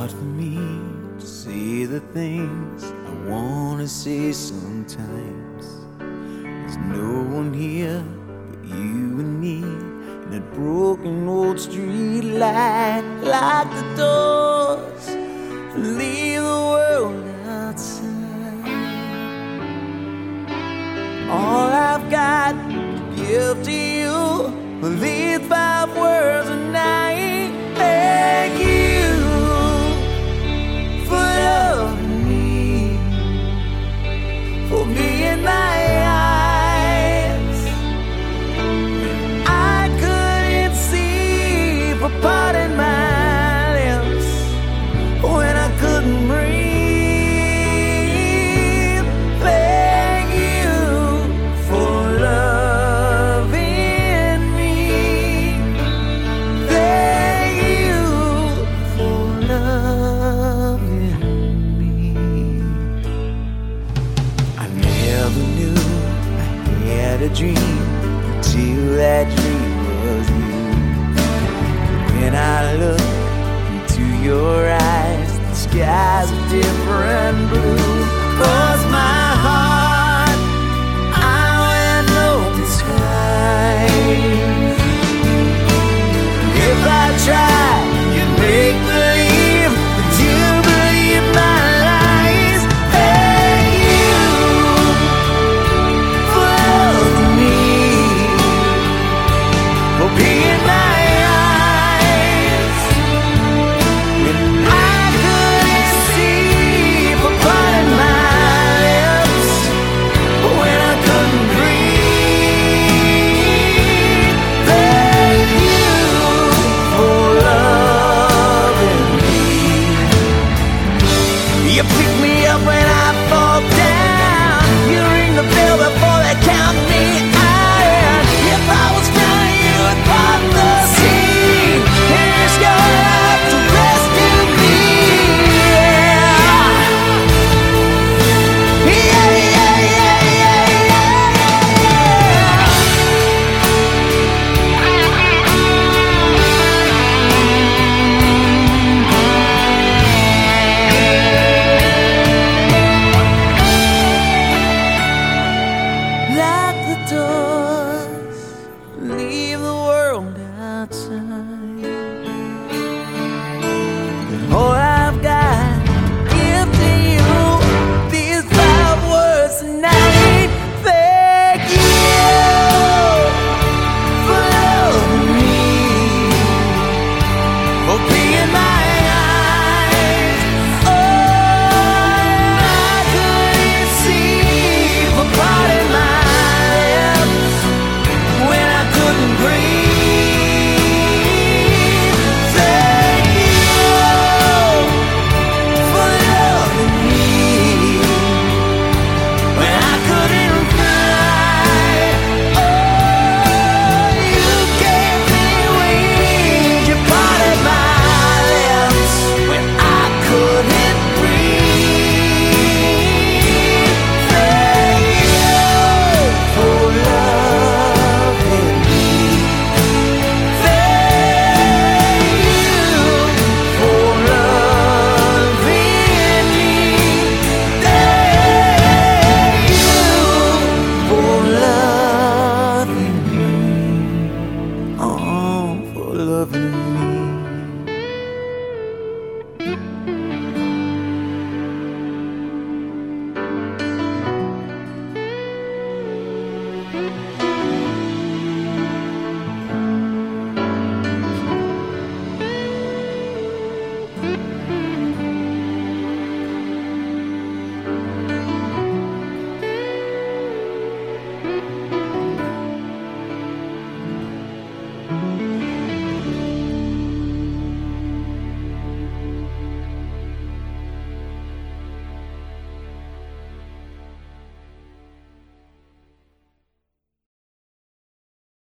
hard for me to say the things I wanna say sometimes. There's no one here but you and me, and that broken old street light. Lock the doors, leave the world outside. All I've got to give to you are these 5 words a night. Thank you for loving me, for being my eyes. I couldn't see, for parting my lips when I couldn't breathe. Thank you for loving me. Thank you for loving me. I never knew I had a dream until that dream was you. When I look into your eyes, the skies are different blue.